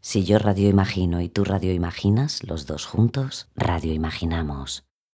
Si yo radio imagino y tú radio imaginas, los dos juntos radio imaginamos.